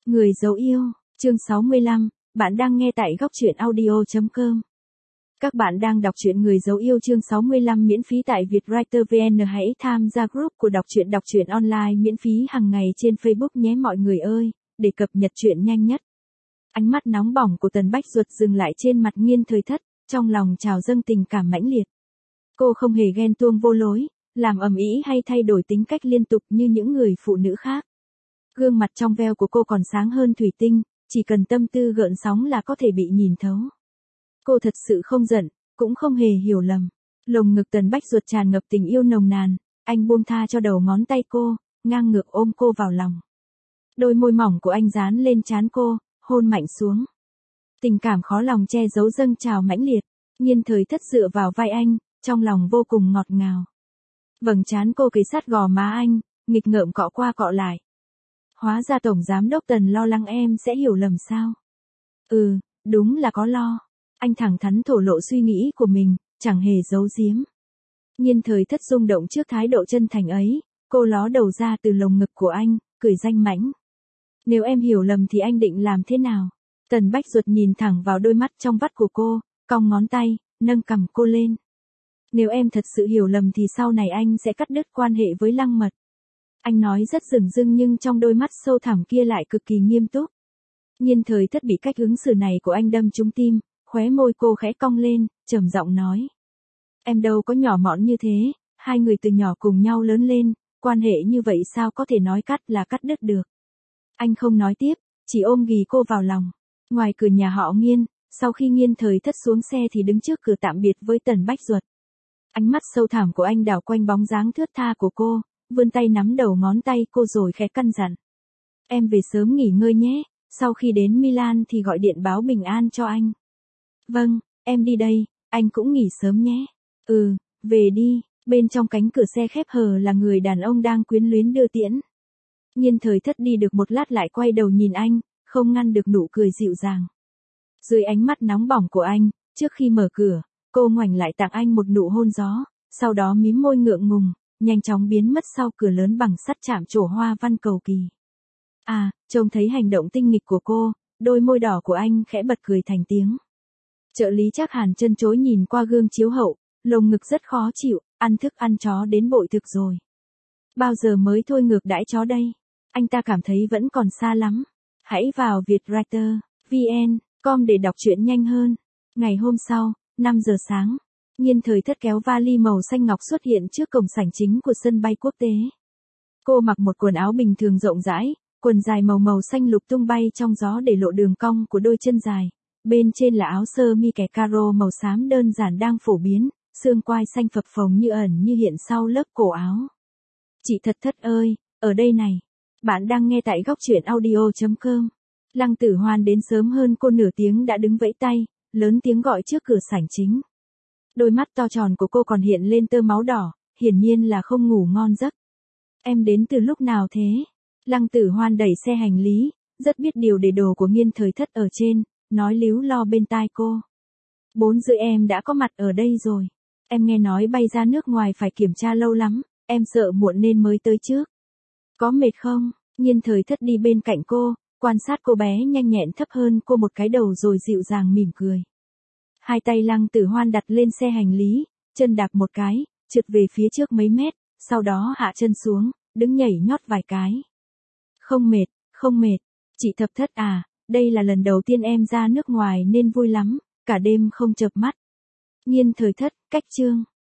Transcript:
Người dấu yêu, chương 65, bạn đang nghe tại góc truyện audio.com. Các bạn đang đọc truyện Người dấu yêu chương 65 miễn phí tại Vietwriter VN. Hãy tham gia group của đọc truyện online miễn phí hàng ngày trên Facebook nhé mọi người ơi, để cập nhật truyện nhanh nhất. Ánh mắt nóng bỏng của Tần Bách Duật dừng lại trên mặt Nghiên Thời Thất, trong lòng trào dâng tình cảm mãnh liệt. Cô không hề ghen tuông vô lối, làm ầm ĩ hay thay đổi tính cách liên tục như những người phụ nữ khác. Gương mặt trong veo của cô còn sáng hơn thủy tinh, chỉ cần tâm tư gợn sóng là có thể bị nhìn thấu. Cô thật sự không giận, cũng không hề hiểu lầm. Lồng ngực Tần Bách Duật tràn ngập tình yêu nồng nàn, anh buông tha cho đầu ngón tay cô, ngang ngược ôm cô vào lòng. Đôi môi mỏng của anh dán lên trán cô, hôn mạnh xuống. Tình cảm khó lòng che giấu dâng trào mãnh liệt. Nghiên Thời Thất dựa vào vai anh, trong lòng vô cùng ngọt ngào. Vầng trán cô kề sát gò má anh, nghịch ngợm cọ qua cọ lại. Hóa ra Tổng Giám đốc Tần lo lắng em sẽ hiểu lầm sao? Đúng là có lo. Anh thẳng thắn thổ lộ suy nghĩ của mình, chẳng hề giấu giếm. Nghiên Thời Thất rung động trước thái độ chân thành ấy, cô ló đầu ra từ lồng ngực của anh, cười danh mãnh. Nếu em hiểu lầm thì anh định làm thế nào? Tần Bách Duật nhìn thẳng vào đôi mắt trong vắt của cô, cong ngón tay, nâng cằm cô lên. Nếu em thật sự hiểu lầm thì sau này anh sẽ cắt đứt quan hệ với Lăng Mật. Anh nói rất dửng dưng nhưng trong đôi mắt sâu thẳm kia lại cực kỳ nghiêm túc. Nghiên Thời Thất bị cách ứng xử này của anh đâm trúng tim, khóe môi cô khẽ cong lên, trầm giọng nói. Em đâu có nhỏ mọn như thế, hai người từ nhỏ cùng nhau lớn lên, quan hệ như vậy sao có thể nói cắt là cắt đứt được. Anh không nói tiếp, chỉ ôm ghì cô vào lòng. Ngoài cửa nhà họ Nghiên, sau khi Nghiên Thời Thất xuống xe thì đứng trước cửa tạm biệt với Tần Bách Duật. Ánh mắt sâu thẳm của anh đảo quanh bóng dáng thướt tha của cô, vươn tay nắm đầu ngón tay cô rồi khẽ căn dặn. Em về sớm nghỉ ngơi nhé, sau khi đến Milan thì gọi điện báo bình an cho anh. Vâng, em đi đây, anh cũng nghỉ sớm nhé. Về đi. Bên trong cánh cửa xe khép hờ là người đàn ông đang quyến luyến đưa tiễn. Nghiên Thời Thất đi được một lát lại quay đầu nhìn anh, không ngăn được nụ cười dịu dàng. Dưới ánh mắt nóng bỏng của anh, trước khi mở cửa, cô ngoảnh lại tặng anh một nụ hôn gió, sau đó mím môi ngượng ngùng, nhanh chóng biến mất sau cửa lớn bằng sắt chạm trổ hoa văn cầu kỳ. Trông thấy hành động tinh nghịch của cô, đôi môi đỏ của anh khẽ bật cười thành tiếng. Trợ lý Trác Hàn chân chối nhìn qua gương chiếu hậu, lồng ngực rất khó chịu, ăn thức ăn chó đến bội thực rồi. Bao giờ mới thôi ngược đãi chó đây? Anh ta cảm thấy vẫn còn xa lắm. Hãy vào Vietwriter VN.com để đọc truyện nhanh hơn. Ngày hôm sau, 5 giờ sáng, Nghiên Thời Thất kéo vali màu xanh ngọc xuất hiện trước cổng sảnh chính của sân bay quốc tế. Cô mặc một quần áo bình thường rộng rãi, quần dài màu xanh lục tung bay trong gió để lộ đường cong của đôi chân dài. Bên trên là áo sơ mi kẻ caro màu xám đơn giản đang phổ biến, xương quai xanh phập phồng như ẩn như hiện sau lớp cổ áo. Chị Thật Thất ơi, ở đây này. Bạn đang nghe tại góc truyện audio.com. Lăng Tử Hoan đến sớm hơn cô nửa tiếng đã đứng vẫy tay, lớn tiếng gọi trước cửa sảnh chính. Đôi mắt to tròn của cô còn hiện lên tơ máu đỏ, hiển nhiên là không ngủ ngon giấc. Em đến từ lúc nào thế? Lăng Tử Hoan đẩy xe hành lý, rất biết điều để đồ của Nghiên Thời Thất ở trên, nói líu lo bên tai cô. 4 giờ em đã có mặt ở đây rồi. Em nghe nói bay ra nước ngoài phải kiểm tra lâu lắm, em sợ muộn nên mới tới trước. Có mệt không? Nghiên Thời Thất đi bên cạnh cô, quan sát cô bé nhanh nhẹn thấp hơn cô một cái đầu rồi dịu dàng mỉm cười. Hai tay Lăng Tử Hoan đặt lên xe hành lý, chân đạp một cái, trượt về phía trước mấy mét, sau đó hạ chân xuống, đứng nhảy nhót vài cái. Không mệt, chị Thập Thất à, đây là lần đầu tiên em ra nước ngoài nên vui lắm, cả đêm không chợp mắt. Nghiên Thời Thất, cách chương.